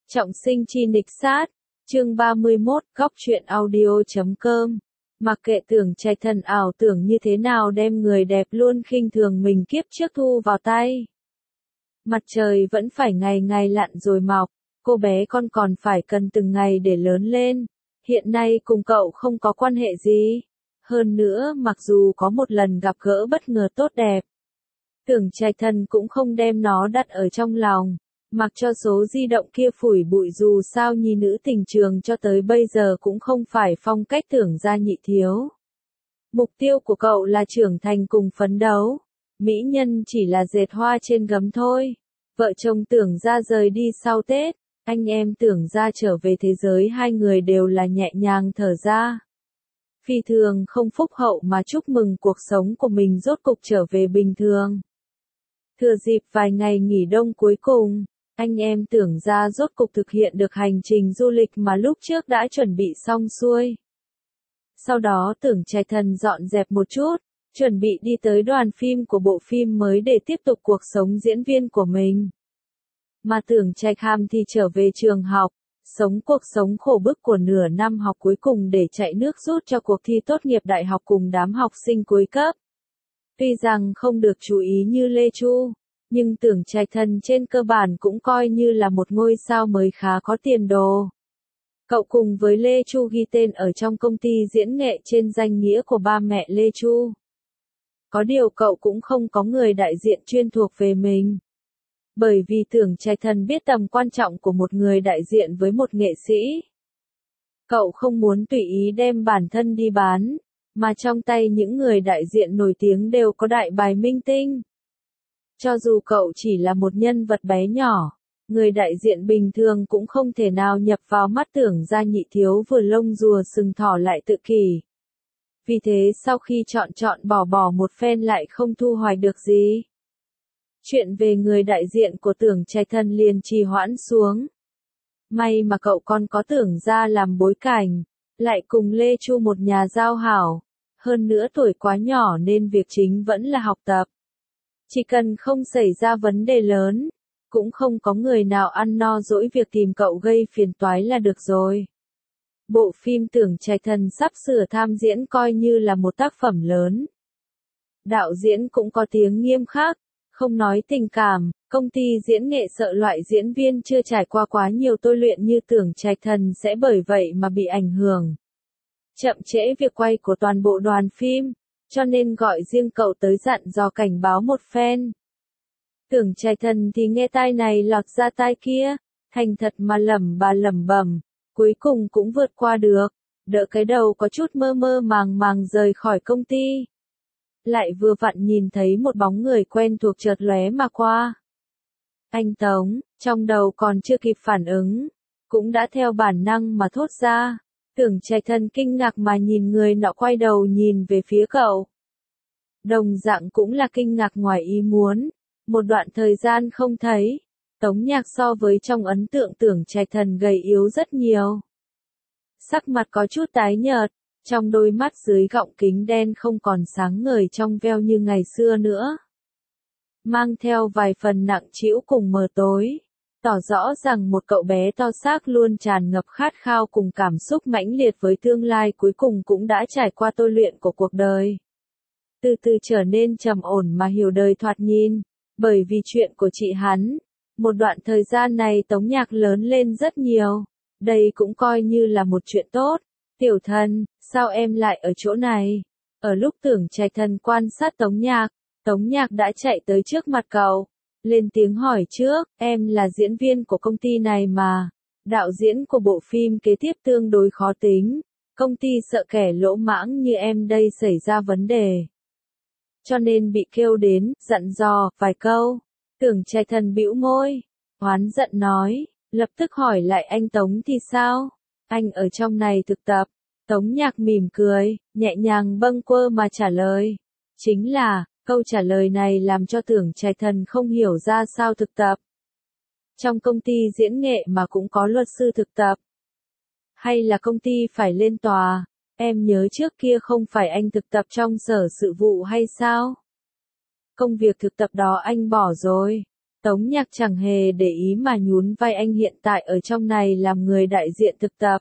Trọng sinh chi nịch sát, chương 31, góc truyện audio.com. Mặc kệ Tưởng Trạch Thần ảo tưởng như thế nào đem người đẹp luôn khinh thường mình kiếp trước thu vào tay. Mặt trời vẫn phải ngày ngày lặn rồi mọc, cô bé con còn phải cần từng ngày để lớn lên. Hiện nay cùng cậu không có quan hệ gì. Hơn nữa, mặc dù có một lần gặp gỡ bất ngờ tốt đẹp, Tưởng Trạch Thần cũng không đem nó đặt ở trong lòng. Mặc cho số di động kia phủi bụi, dù sao nhi nữ tình trường cho tới bây giờ cũng không phải phong cách Tưởng gia nhị thiếu. Mục tiêu của cậu là trưởng thành cùng phấn đấu. Mỹ nhân chỉ là dệt hoa trên gấm thôi. Vợ chồng Tưởng gia rời đi sau Tết, anh em Tưởng gia trở về thế giới hai người đều là nhẹ nhàng thở ra. Phi thường không phúc hậu mà chúc mừng cuộc sống của mình rốt cục trở về bình thường. Thừa dịp vài ngày nghỉ đông cuối cùng, anh em Tưởng gia rốt cục thực hiện được hành trình du lịch mà lúc trước đã chuẩn bị xong xuôi. Sau đó Tưởng Trạch Thần dọn dẹp một chút, chuẩn bị đi tới đoàn phim của bộ phim mới để tiếp tục cuộc sống diễn viên của mình. Mà Tưởng Trạch Hàm thì trở về trường học, sống cuộc sống khổ bức của nửa năm học cuối cùng để chạy nước rút cho cuộc thi tốt nghiệp đại học cùng đám học sinh cuối cấp. Tuy rằng không được chú ý như Lê Chu, nhưng Tưởng Trạch Thần trên cơ bản cũng coi như là một ngôi sao mới khá có tiền đồ. Cậu cùng với Lê Chu ghi tên ở trong công ty diễn nghệ trên danh nghĩa của ba mẹ Lê Chu. Có điều cậu cũng không có người đại diện chuyên thuộc về mình. Bởi vì Tưởng Trạch Thần biết tầm quan trọng của một người đại diện với một nghệ sĩ. Cậu không muốn tùy ý đem bản thân đi bán, mà trong tay những người đại diện nổi tiếng đều có đại bài minh tinh. Cho dù cậu chỉ là một nhân vật bé nhỏ, người đại diện bình thường cũng không thể nào nhập vào mắt Tưởng gia nhị thiếu vừa lông rùa sừng thỏ lại tự kỷ. Vì thế sau khi chọn bỏ một phen lại không thu hoạch được gì. Chuyện về người đại diện của Tưởng Trạch Thần liền trì hoãn xuống. May mà cậu còn có Tưởng gia làm bối cảnh, lại cùng Lê Chu một nhà giao hảo. Hơn nữa tuổi quá nhỏ nên việc chính vẫn là học tập. Chỉ cần không xảy ra vấn đề lớn, cũng không có người nào ăn no dỗi việc tìm cậu gây phiền toái là được rồi. Bộ phim Tưởng Trạch Thần sắp sửa tham diễn coi như là một tác phẩm lớn. Đạo diễn cũng có tiếng nghiêm khắc, không nói tình cảm, công ty diễn nghệ sợ loại diễn viên chưa trải qua quá nhiều tôi luyện như Tưởng Trạch Thần sẽ bởi vậy mà bị ảnh hưởng. Chậm trễ việc quay của toàn bộ đoàn phim, cho nên gọi riêng cậu tới dặn dò cảnh báo một phen. Tưởng Trạch Thần thì nghe tai này lọt ra tai kia, thành thật mà lẩm bẩm, cuối cùng cũng vượt qua được, đỡ cái đầu có chút mơ màng rời khỏi công ty. Lại vừa vặn nhìn thấy một bóng người quen thuộc chợt lóe mà qua. Anh Tống, trong đầu còn chưa kịp phản ứng, cũng đã theo bản năng mà thốt ra. Tưởng Trạch Thần kinh ngạc mà nhìn người nọ quay đầu nhìn về phía cậu. Đồng dạng cũng là kinh ngạc ngoài ý muốn, một đoạn thời gian không thấy, Tống Nhạc so với trong ấn tượng Tưởng Trạch Thần gầy yếu rất nhiều. Sắc mặt có chút tái nhợt, trong đôi mắt dưới gọng kính đen không còn sáng ngời trong veo như ngày xưa nữa. Mang theo vài phần nặng trĩu cùng mờ tối. Tỏ rõ rằng một cậu bé to xác luôn tràn ngập khát khao cùng cảm xúc mãnh liệt với tương lai cuối cùng cũng đã trải qua tôi luyện của cuộc đời. Từ từ trở nên trầm ổn mà hiểu đời thoạt nhìn, bởi vì chuyện của chị hắn. Một đoạn thời gian này Tống Nhạc lớn lên rất nhiều, đây cũng coi như là một chuyện tốt. Tiểu Thần, sao em lại ở chỗ này? Ở lúc Tưởng Trạch Thần quan sát Tống Nhạc đã chạy tới trước mặt cậu. Lên tiếng hỏi trước, em là diễn viên của công ty này mà. Đạo diễn của bộ phim kế tiếp tương đối khó tính. Công ty sợ kẻ lỗ mãng như em đây xảy ra vấn đề. Cho nên bị kêu đến, dặn dò, vài câu. Tưởng Trạch Thần bĩu môi, oán giận nói, lập tức hỏi lại anh Tống thì sao? Anh ở trong này thực tập. Tống Nhạc mỉm cười, nhẹ nhàng bâng quơ mà trả lời. Chính là, câu trả lời này làm cho Tưởng Trạch Thần không hiểu ra sao thực tập. Trong công ty diễn nghệ mà cũng có luật sư thực tập. Hay là công ty phải lên tòa, em nhớ trước kia không phải anh thực tập trong sở sự vụ hay sao? Công việc thực tập đó anh bỏ rồi. Tống Nhạc chẳng hề để ý mà nhún vai, anh hiện tại ở trong này làm người đại diện thực tập.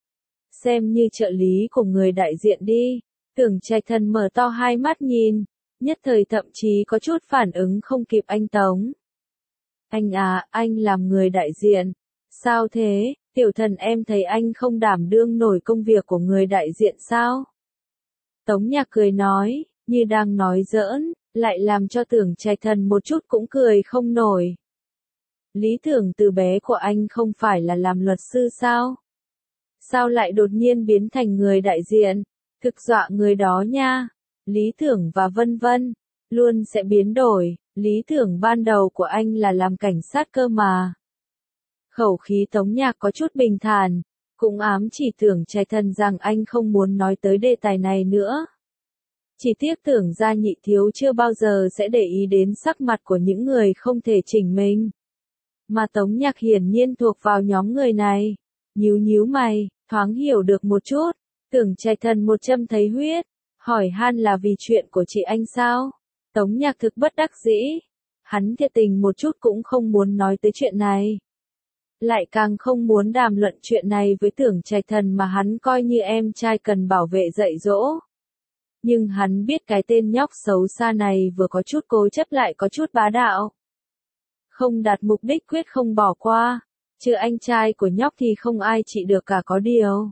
Xem như trợ lý của người đại diện đi. Tưởng Trạch Thần mở to hai mắt nhìn, nhất thời thậm chí có chút phản ứng không kịp anh Tống. Anh à, anh làm người đại diện. Sao thế, tiểu thần em thấy anh không đảm đương nổi công việc của người đại diện sao? Tống Nhạc cười nói, như đang nói giỡn, lại làm cho Tưởng Trạch Thần một chút cũng cười không nổi. Lý tưởng từ bé của anh không phải là làm luật sư sao? Sao lại đột nhiên biến thành người đại diện? Thực dọa người đó nha. Lý tưởng và vân vân, luôn sẽ biến đổi. Lý tưởng ban đầu của anh là làm cảnh sát cơ mà. Khẩu khí Tống Nhạc có chút bình thản, cũng ám chỉ Tưởng Trạch Thần rằng anh không muốn nói tới đề tài này nữa. Chỉ tiếc Tưởng gia nhị thiếu chưa bao giờ sẽ để ý đến sắc mặt của những người không thể chỉnh mình. Mà Tống Nhạc hiển nhiên thuộc vào nhóm người này. Nhíu nhíu mày, thoáng hiểu được một chút. Tưởng Trạch Thần một châm thấy huyết, hỏi han là vì chuyện của chị anh sao? Tống Nhạc thực bất đắc dĩ. Hắn thiệt tình một chút cũng không muốn nói tới chuyện này. Lại càng không muốn đàm luận chuyện này với Tưởng Trạch Thần mà hắn coi như em trai cần bảo vệ dạy dỗ. Nhưng hắn biết cái tên nhóc xấu xa này vừa có chút cố chấp lại có chút bá đạo. Không đạt mục đích quyết không bỏ qua, chứ anh trai của nhóc thì không ai trị được cả có điều.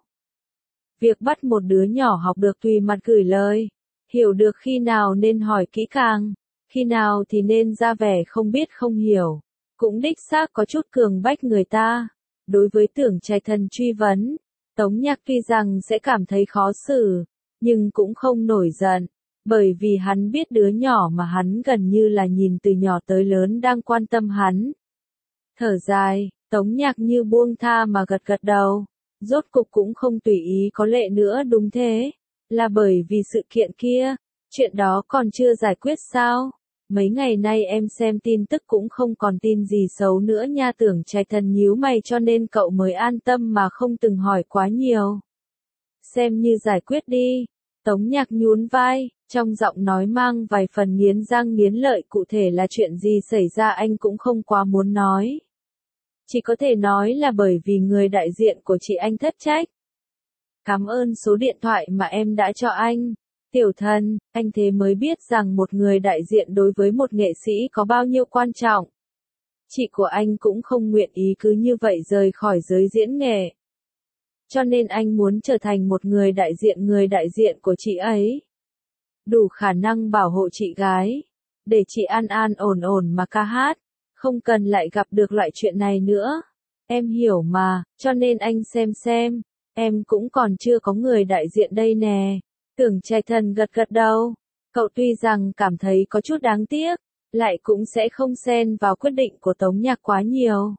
Việc bắt một đứa nhỏ học được tùy mặt gửi lời, hiểu được khi nào nên hỏi kỹ càng, khi nào thì nên ra vẻ không biết không hiểu, cũng đích xác có chút cường bách người ta. Đối với Tưởng Trạch Thần truy vấn, Tống Nhạc tuy rằng sẽ cảm thấy khó xử, nhưng cũng không nổi giận, bởi vì hắn biết đứa nhỏ mà hắn gần như là nhìn từ nhỏ tới lớn đang quan tâm hắn. Thở dài, Tống Nhạc như buông tha mà gật gật đầu, rốt cục cũng không tùy ý có lệ nữa đúng thế, là bởi vì sự kiện kia, chuyện đó còn chưa giải quyết sao? Mấy ngày nay em xem tin tức cũng không còn tin gì xấu nữa nha. Tưởng Trạch Thần nhíu mày cho nên cậu mới an tâm mà không từng hỏi quá nhiều. Xem như giải quyết đi. Tống Nhạc nhún vai, trong giọng nói mang vài phần nghiến răng nghiến lợi, cụ thể là chuyện gì xảy ra anh cũng không quá muốn nói. Chỉ có thể nói là bởi vì người đại diện của chị anh thất trách. Cảm ơn số điện thoại mà em đã cho anh. Tiểu Thần, anh thế mới biết rằng một người đại diện đối với một nghệ sĩ có bao nhiêu quan trọng. Chị của anh cũng không nguyện ý cứ như vậy rời khỏi giới diễn nghệ. Cho nên anh muốn trở thành một người đại diện của chị ấy. Đủ khả năng bảo hộ chị gái. Để chị an an ổn ổn mà ca hát. Không cần lại gặp được loại chuyện này nữa. Em hiểu mà, cho nên anh xem. Em cũng còn chưa có người đại diện đây nè. Tưởng Trạch Thần gật gật đầu. Cậu tuy rằng cảm thấy có chút đáng tiếc, lại cũng sẽ không xen vào quyết định của Tống Nhạc quá nhiều.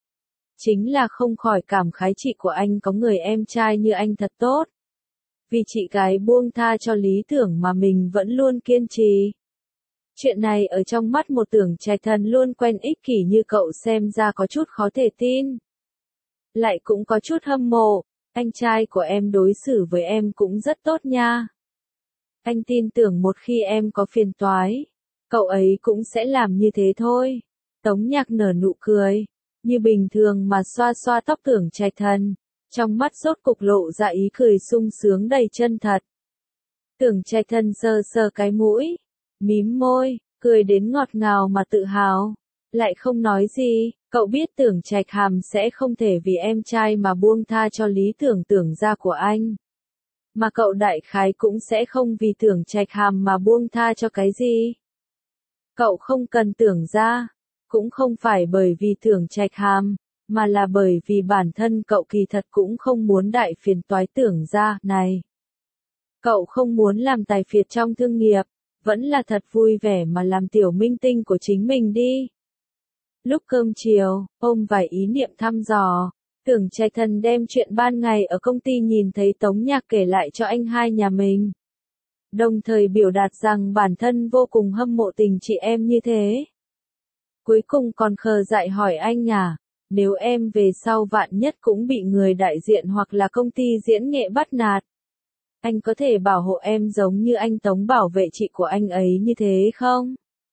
Chính là không khỏi cảm khái chị của anh có người em trai như anh thật tốt. Vì chị gái buông tha cho lý tưởng mà mình vẫn luôn kiên trì. Chuyện này ở trong mắt một Tưởng Trạch Thần luôn quen ích kỷ như cậu xem ra có chút khó thể tin. Lại cũng có chút hâm mộ, anh trai của em đối xử với em cũng rất tốt nha. Anh tin tưởng một khi em có phiền toái, cậu ấy cũng sẽ làm như thế thôi. Tống Nhạc nở nụ cười, như bình thường mà xoa xoa tóc Tưởng Trạch Thần, trong mắt rốt cục lộ ra ý cười sung sướng đầy chân thật. Tưởng Trạch Thần sờ sờ cái mũi, mím môi, cười đến ngọt ngào mà tự hào, lại không nói gì. Cậu biết Tưởng Trạch Hàm sẽ không thể vì em trai mà buông tha cho lý tưởng Tưởng gia của anh. Mà cậu đại khái cũng sẽ không vì Tưởng Trạch Hàm mà buông tha cho cái gì. Cậu không cần Tưởng gia, cũng không phải bởi vì Tưởng Trạch Hàm, mà là bởi vì bản thân cậu kỳ thật cũng không muốn đại phiền toái Tưởng gia này. Cậu không muốn làm tài phiệt trong thương nghiệp, vẫn là thật vui vẻ mà làm tiểu minh tinh của chính mình đi. Lúc cơm chiều, ôm vài ý niệm thăm dò, Tưởng Trạch Thần đem chuyện ban ngày ở công ty nhìn thấy Tống Nhạc kể lại cho anh hai nhà mình. Đồng thời biểu đạt rằng bản thân vô cùng hâm mộ tình chị em như thế. Cuối cùng còn khờ dại hỏi anh à, nếu em về sau vạn nhất cũng bị người đại diện hoặc là công ty diễn nghệ bắt nạt, anh có thể bảo hộ em giống như anh Tống bảo vệ chị của anh ấy như thế không?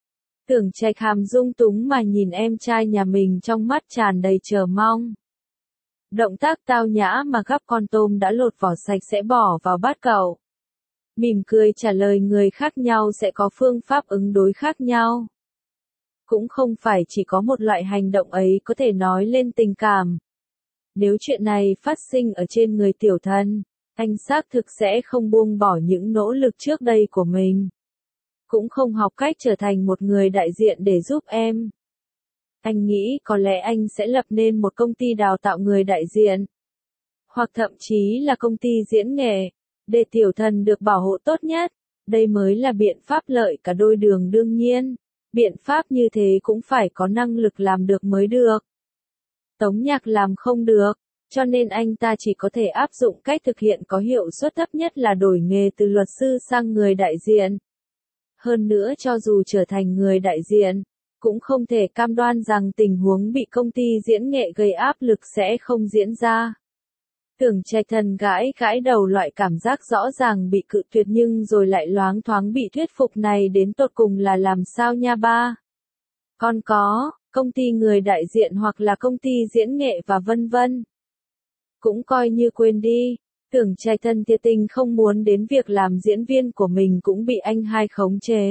Tưởng Trạch Hàm dung túng mà nhìn em trai nhà mình trong mắt tràn đầy chờ mong. Động tác tao nhã mà gắp con tôm đã lột vỏ sạch sẽ bỏ vào bát cậu. Mỉm cười trả lời người khác nhau sẽ có phương pháp ứng đối khác nhau. Cũng không phải chỉ có một loại hành động ấy có thể nói lên tình cảm. Nếu chuyện này phát sinh ở trên người tiểu thần, anh xác thực sẽ không buông bỏ những nỗ lực trước đây của mình. Cũng không học cách trở thành một người đại diện để giúp em. Anh nghĩ có lẽ anh sẽ lập nên một công ty đào tạo người đại diện. Hoặc thậm chí là công ty diễn nghệ, để tiểu thần được bảo hộ tốt nhất. Đây mới là biện pháp lợi cả đôi đường đương nhiên. Biện pháp như thế cũng phải có năng lực làm được mới được. Tống Nhạc làm không được, cho nên anh ta chỉ có thể áp dụng cách thực hiện có hiệu suất thấp nhất là đổi nghề từ luật sư sang người đại diện. Hơn nữa cho dù trở thành người đại diện, cũng không thể cam đoan rằng tình huống bị công ty diễn nghệ gây áp lực sẽ không diễn ra. Tưởng Trạch Thần gãi gãi đầu, loại cảm giác rõ ràng bị cự tuyệt nhưng rồi lại loáng thoáng bị thuyết phục này đến tột cùng là làm sao nha ba? Con có, công ty người đại diện hoặc là công ty diễn nghệ và vân vân. Cũng coi như quên đi, Tưởng Trạch Thần thiệt tình không muốn đến việc làm diễn viên của mình cũng bị anh hai khống chế.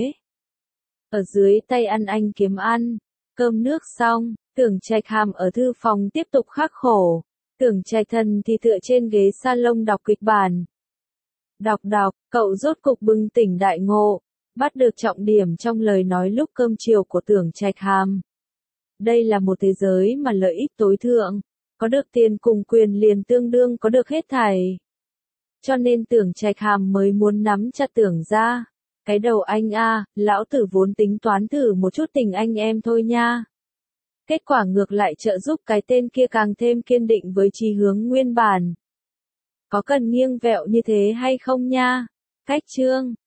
Ở dưới tay ăn anh kiếm ăn, cơm nước xong, Tưởng Trạch Hàm ở thư phòng tiếp tục khắc khổ. Tưởng Trạch Thần thì tựa trên ghế salon đọc kịch bản. Đọc, cậu rốt cục bừng tỉnh đại ngộ, bắt được trọng điểm trong lời nói lúc cơm chiều của Tưởng Trạch Hàm. Đây là một thế giới mà lợi ích tối thượng, có được tiền cùng quyền liền tương đương có được hết thảy. Cho nên Tưởng Trạch Hàm mới muốn nắm chặt Tưởng ra. Cái đầu anh a, lão tử vốn tính toán thử một chút tình anh em thôi nha. Kết quả ngược lại trợ giúp cái tên kia càng thêm kiên định với chí hướng nguyên bản. Có cần nghiêng vẹo như thế hay không nha? Cách chương